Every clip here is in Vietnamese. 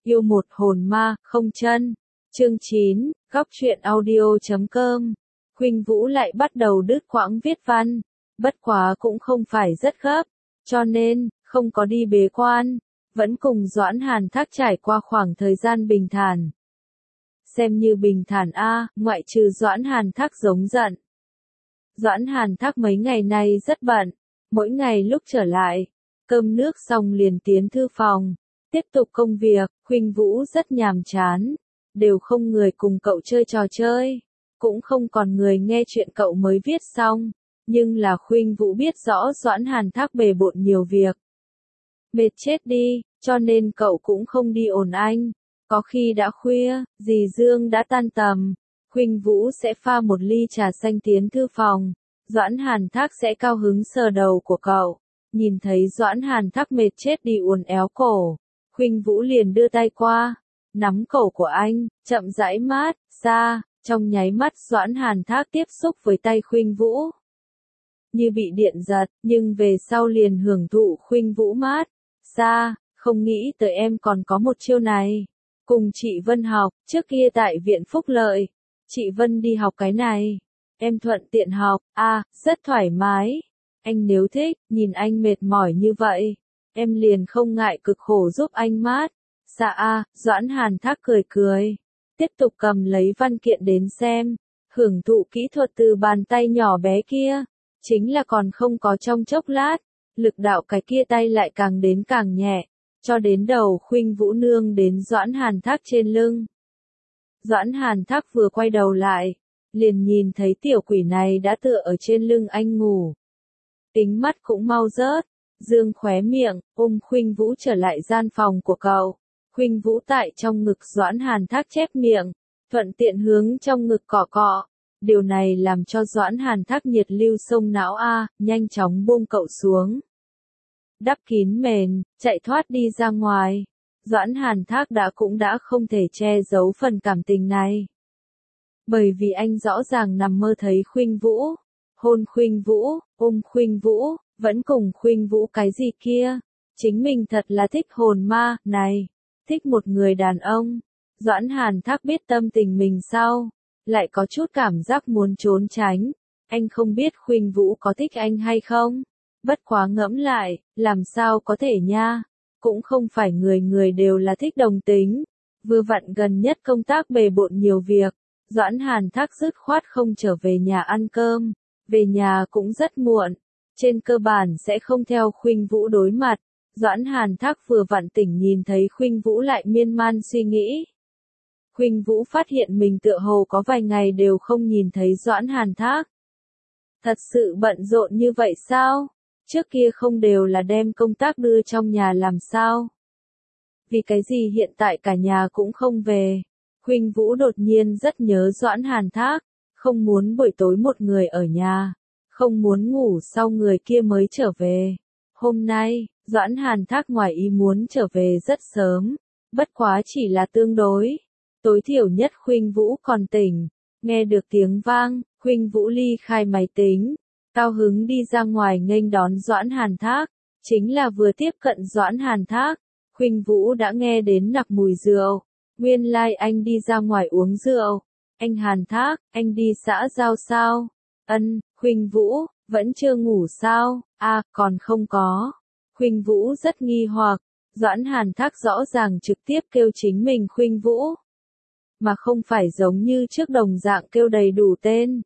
Yêu một hồn ma, không chân. Chương 9, góc truyện audio.com. Khuynh Vũ lại bắt đầu đứt quãng viết văn, bất quá cũng không phải rất gấp, cho nên, không có đi bế quan, vẫn cùng Doãn Hàn Thác trải qua khoảng thời gian bình thản. Xem như bình thản ngoại trừ Doãn Hàn Thác giống giận. Doãn Hàn Thác mấy ngày nay rất bận, mỗi ngày lúc trở lại, cơm nước xong liền tiến thư phòng, tiếp tục công việc. Khuynh Vũ rất nhàm chán, đều không người cùng cậu chơi trò chơi, cũng không còn người nghe chuyện cậu mới viết xong, nhưng là Khuynh Vũ biết rõ Doãn Hàn Thác bề bộn nhiều việc. Mệt chết đi, cho nên cậu cũng không đi ồn anh. Có khi đã khuya, dì Dương đã tan tầm, Khuynh Vũ sẽ pha một ly trà xanh tiến thư phòng, Doãn Hàn Thác sẽ cao hứng sờ đầu của cậu, nhìn thấy Doãn Hàn Thác mệt chết đi uốn éo cổ, Khuynh Vũ liền đưa tay qua, nắm cổ của anh, chậm rãi mát xa, trong nháy mắt Doãn Hàn Thác tiếp xúc với tay Khuynh Vũ. Như bị điện giật, nhưng về sau liền hưởng thụ Khuynh Vũ mát xa, không nghĩ tới em còn có một chiêu này. Cùng chị Vân học, trước kia tại viện Phúc Lợi, chị Vân đi học cái này. Em thuận tiện học, rất thoải mái. Anh nếu thích, nhìn anh mệt mỏi như vậy, em liền không ngại cực khổ giúp anh mát. Dạ Doãn Hàn Thác cười cười, tiếp tục cầm lấy văn kiện đến xem, hưởng thụ kỹ thuật từ bàn tay nhỏ bé kia, chính là còn không có trong chốc lát, lực đạo cái kia tay lại càng đến càng nhẹ, cho đến đầu Khuynh Vũ nương đến Doãn Hàn Thác trên lưng. Doãn Hàn Thác vừa quay đầu lại, liền nhìn thấy tiểu quỷ này đã tựa ở trên lưng anh ngủ. Tính mắt cũng mau rớt, dương khóe miệng, ôm Khuynh Vũ trở lại gian phòng của cậu. Khuynh Vũ tại trong ngực Doãn Hàn Thác chép miệng, thuận tiện hướng trong ngực cọ cọ. Điều này làm cho Doãn Hàn Thác nhiệt lưu sông não nhanh chóng buông cậu xuống. Đắp kín mền, chạy thoát đi ra ngoài. Doãn Hàn Thác cũng đã không thể che giấu phần cảm tình này. Bởi vì anh rõ ràng nằm mơ thấy Khuynh Vũ, hôn Khuynh Vũ, ôm Khuynh Vũ, vẫn cùng Khuynh Vũ cái gì kia. Chính mình thật là thích hồn ma, này, thích một người đàn ông. Doãn Hàn Thác biết tâm tình mình sao, lại có chút cảm giác muốn trốn tránh. Anh không biết Khuynh Vũ có thích anh hay không. Bất quá ngẫm lại, làm sao có thể nha, cũng không phải người người đều là thích đồng tính. Vừa vặn gần nhất công tác bề bộn nhiều việc, Doãn Hàn Thác dứt khoát không trở về nhà ăn cơm, về nhà cũng rất muộn, trên cơ bản sẽ không theo Khuynh Vũ đối mặt. Doãn Hàn Thác vừa vặn tỉnh nhìn thấy Khuynh Vũ lại miên man suy nghĩ. Khuynh Vũ phát hiện mình tựa hồ có vài ngày đều không nhìn thấy Doãn Hàn Thác. Thật sự bận rộn như vậy sao? Trước kia không đều là đem công tác đưa trong nhà làm sao? Vì cái gì hiện tại cả nhà cũng không về? Khuynh Vũ đột nhiên rất nhớ Doãn Hàn Thác, không muốn buổi tối một người ở nhà, không muốn ngủ sau người kia mới trở về. Hôm nay, Doãn Hàn Thác ngoài ý muốn trở về rất sớm, bất quá chỉ là tương đối. Tối thiểu nhất Khuynh Vũ còn tỉnh, nghe được tiếng vang, Khuynh Vũ ly khai máy tính, cao hứng đi ra ngoài nghênh đón Doãn Hàn Thác, chính là vừa tiếp cận Doãn Hàn Thác, Khuynh Vũ đã nghe đến nặc mùi rượu, nguyên lai anh đi ra ngoài uống rượu. Anh Hàn Thác, anh đi xã giao sao? Khuynh Vũ, vẫn chưa ngủ sao? Còn không có. Khuynh Vũ rất nghi hoặc, Doãn Hàn Thác rõ ràng trực tiếp kêu chính mình Khuynh Vũ, mà không phải giống như trước đồng dạng kêu đầy đủ tên.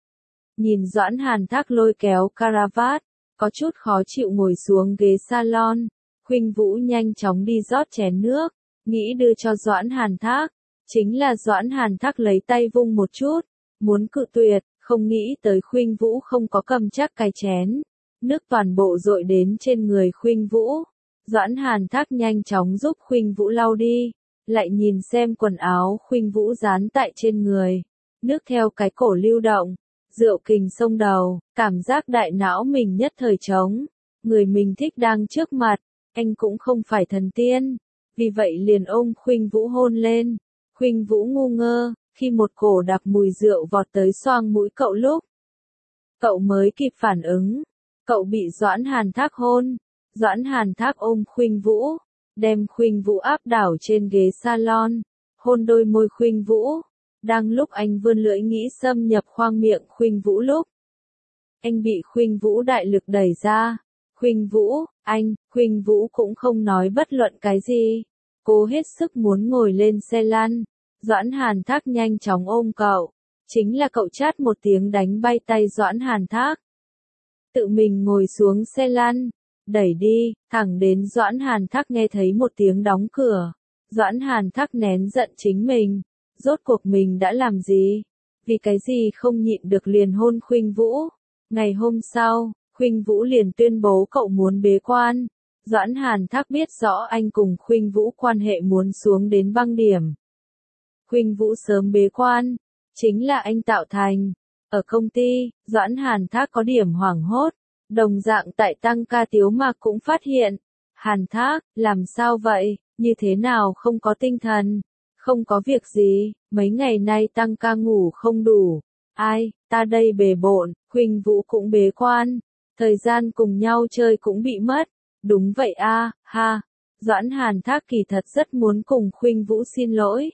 Nhìn Doãn Hàn Thác lôi kéo caravat, có chút khó chịu ngồi xuống ghế salon, Khuynh Vũ nhanh chóng đi rót chén nước, nghĩ đưa cho Doãn Hàn Thác, chính là Doãn Hàn Thác lấy tay vung một chút, muốn cự tuyệt, không nghĩ tới Khuynh Vũ không có cầm chắc cái chén, nước toàn bộ dội đến trên người Khuynh Vũ. Doãn Hàn Thác nhanh chóng giúp Khuynh Vũ lau đi, lại nhìn xem quần áo Khuynh Vũ dán tại trên người, nước theo cái cổ lưu động, rượu kình xông đầu, cảm giác đại não mình nhất thời trống, người mình thích đang trước mặt, anh cũng không phải thần tiên, vì vậy liền ôm Khuynh Vũ hôn lên. Khuynh Vũ ngu ngơ, khi một cổ đặc mùi rượu vọt tới xoang mũi cậu lúc cậu mới kịp phản ứng, cậu bị Doãn Hàn Thác hôn. Doãn Hàn Thác ôm Khuynh Vũ, đem Khuynh Vũ áp đảo trên ghế salon, hôn đôi môi Khuynh Vũ. Đang lúc anh vươn lưỡi nghĩ xâm nhập khoang miệng Khuynh Vũ lúc anh bị Khuynh Vũ đại lực đẩy ra. Khuynh Vũ, anh, Khuynh Vũ cũng không nói bất luận cái gì. Cố hết sức muốn ngồi lên xe lăn. Doãn Hàn Thác nhanh chóng ôm cậu. Chính là cậu chát một tiếng đánh bay tay Doãn Hàn Thác. Tự mình ngồi xuống xe lăn, đẩy đi, thẳng đến Doãn Hàn Thác nghe thấy một tiếng đóng cửa. Doãn Hàn Thác nén giận chính mình. Rốt cuộc mình đã làm gì? Vì cái gì không nhịn được liền hôn Khuynh Vũ? Ngày hôm sau, Khuynh Vũ liền tuyên bố cậu muốn bế quan. Doãn Hàn Thác biết rõ anh cùng Khuynh Vũ quan hệ muốn xuống đến băng điểm. Khuynh Vũ sớm bế quan, chính là anh tạo thành. Ở công ty, Doãn Hàn Thác có điểm hoảng hốt. Đồng dạng tại tăng ca Tiếu Mạc cũng phát hiện. Hàn Thác, làm sao vậy? Như thế nào không có tinh thần? Không có việc gì, mấy ngày nay tăng ca ngủ không đủ. Ai, ta đây bề bộn, Khuynh Vũ cũng bế quan. Thời gian cùng nhau chơi cũng bị mất. Đúng vậy a, ha. Doãn Hàn Thác kỳ thật rất muốn cùng Khuynh Vũ xin lỗi.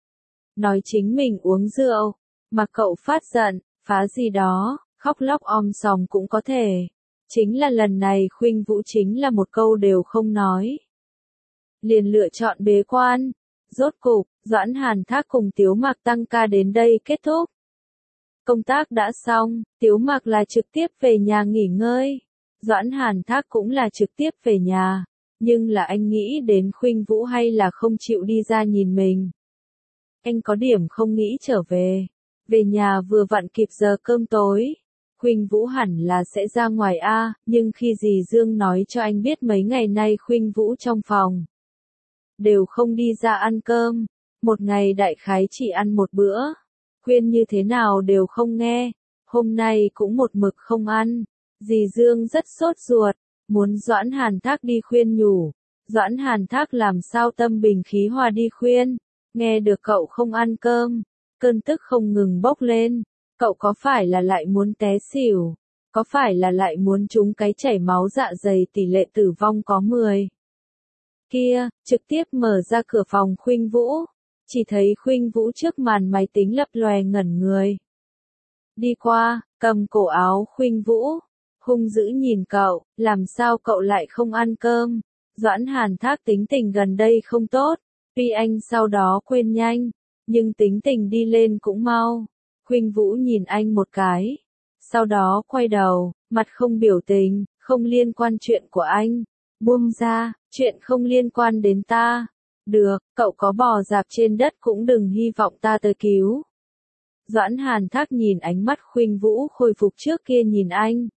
Nói chính mình uống rượu, mà cậu phát giận, phá gì đó, khóc lóc om sòm cũng có thể. Chính là lần này Khuynh Vũ chính là một câu đều không nói. Liền lựa chọn bế quan. Rốt cục, Doãn Hàn Thác cùng Tiếu Mạc tăng ca đến đây kết thúc. Công tác đã xong, Tiếu Mạc là trực tiếp về nhà nghỉ ngơi. Doãn Hàn Thác cũng là trực tiếp về nhà. Nhưng là anh nghĩ đến Khuynh Vũ hay là không chịu đi ra nhìn mình. Anh có điểm không nghĩ trở về. Về nhà vừa vặn kịp giờ cơm tối. Khuynh Vũ hẳn là sẽ ra ngoài a, nhưng khi dì Dương nói cho anh biết mấy ngày nay Khuynh Vũ trong phòng đều không đi ra ăn cơm, một ngày đại khái chỉ ăn một bữa, khuyên như thế nào đều không nghe, hôm nay cũng một mực không ăn, dì Dương rất sốt ruột, muốn Doãn Hàn Thác đi khuyên nhủ, Doãn Hàn Thác làm sao tâm bình khí hòa đi khuyên, nghe được cậu không ăn cơm, cơn tức không ngừng bốc lên, cậu có phải là lại muốn té xỉu, có phải là lại muốn trúng cái chảy máu dạ dày tỷ lệ tử vong có 10. Kia, trực tiếp mở ra cửa phòng Khuynh Vũ, chỉ thấy Khuynh Vũ trước màn máy tính lập lòe ngẩn người. Đi qua, cầm cổ áo Khuynh Vũ, hung dữ nhìn cậu, làm sao cậu lại không ăn cơm? Doãn Hàn Thác tính tình gần đây không tốt, tuy anh sau đó quên nhanh, nhưng tính tình đi lên cũng mau. Khuynh Vũ nhìn anh một cái, sau đó quay đầu, mặt không biểu tình, không liên quan chuyện của anh. Buông ra, chuyện không liên quan đến ta. Được, cậu có bò dạp trên đất cũng đừng hy vọng ta tới cứu. Doãn Hàn Thác nhìn ánh mắt Khuynh Vũ khôi phục trước kia nhìn anh.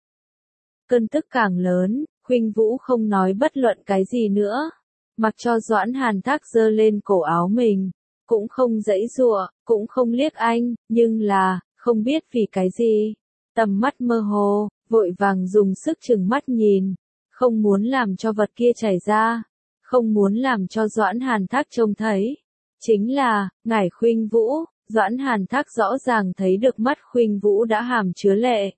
Cơn tức càng lớn, Khuynh Vũ không nói bất luận cái gì nữa. Mặc cho Doãn Hàn Thác giơ lên cổ áo mình. Cũng không giãy giụa, cũng không liếc anh, nhưng là, không biết vì cái gì. Tầm mắt mơ hồ, vội vàng dùng sức chừng mắt nhìn. Không muốn làm cho vật kia chảy ra, không muốn làm cho Doãn Hàn Thác trông thấy. Chính là, ngải Khuynh Vũ, Doãn Hàn Thác rõ ràng thấy được mắt Khuynh Vũ đã hàm chứa lệ.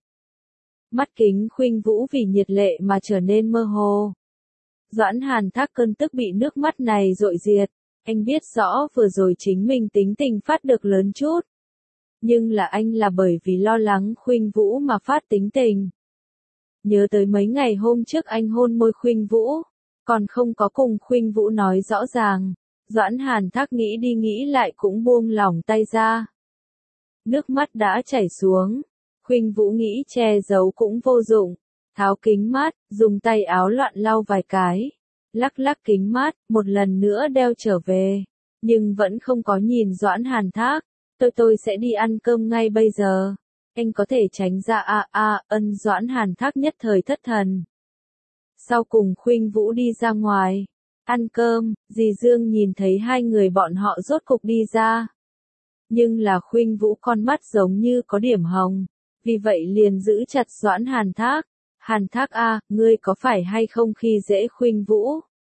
Mắt kính Khuynh Vũ vì nhiệt lệ mà trở nên mơ hồ. Doãn Hàn Thác cơn tức bị nước mắt này dội diệt, anh biết rõ vừa rồi chính mình tính tình phát được lớn chút. Nhưng là anh là bởi vì lo lắng Khuynh Vũ mà phát tính tình. Nhớ tới mấy ngày hôm trước anh hôn môi Khuynh Vũ, còn không có cùng Khuynh Vũ nói rõ ràng, Doãn Hàn Thác nghĩ đi nghĩ lại cũng buông lỏng tay ra. Nước mắt đã chảy xuống, Khuynh Vũ nghĩ che giấu cũng vô dụng, tháo kính mát, dùng tay áo loạn lau vài cái, lắc lắc kính mát, một lần nữa đeo trở về, nhưng vẫn không có nhìn Doãn Hàn Thác, tôi sẽ đi ăn cơm ngay bây giờ. Anh có thể tránh ra ân Doãn Hàn Thác nhất thời thất thần. Sau cùng Khuynh Vũ đi ra ngoài, ăn cơm, dì Dương nhìn thấy hai người bọn họ rốt cục đi ra. Nhưng là Khuynh Vũ con mắt giống như có điểm hồng, vì vậy liền giữ chặt Doãn Hàn Thác. Hàn Thác ngươi có phải hay không khi dễ Khuynh Vũ?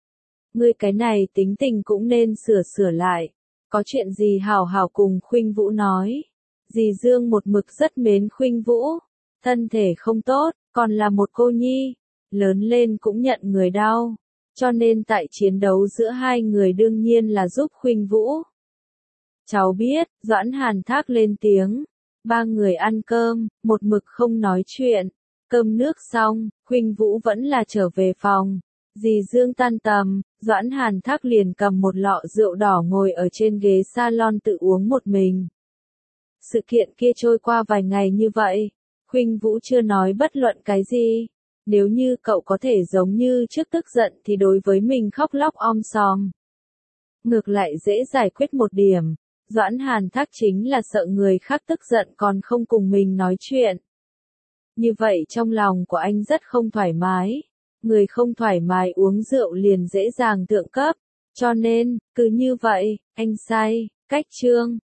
Ngươi cái này tính tình cũng nên sửa sửa lại, có chuyện gì hảo hảo cùng Khuynh Vũ nói. Dì Dương một mực rất mến Khuynh Vũ, thân thể không tốt, còn là một cô nhi, lớn lên cũng nhận người đau, cho nên tại chiến đấu giữa hai người đương nhiên là giúp Khuynh Vũ. Cháu biết, Doãn Hàn Thác lên tiếng. Ba người ăn cơm, một mực không nói chuyện. Cơm nước xong, Khuynh Vũ vẫn là trở về phòng. Dì Dương tan tầm, Doãn Hàn Thác liền cầm một lọ rượu đỏ ngồi ở trên ghế salon tự uống một mình. Sự kiện kia trôi qua vài ngày như vậy, Khuynh Vũ chưa nói bất luận cái gì. Nếu như cậu có thể giống như trước tức giận thì đối với mình khóc lóc om sòm. Ngược lại dễ giải quyết một điểm, Doãn Hàn Thác chính là sợ người khác tức giận còn không cùng mình nói chuyện. Như vậy trong lòng của anh rất không thoải mái. Người không thoải mái uống rượu liền dễ dàng thượng cấp. Cho nên, cứ như vậy, anh say, cách chương.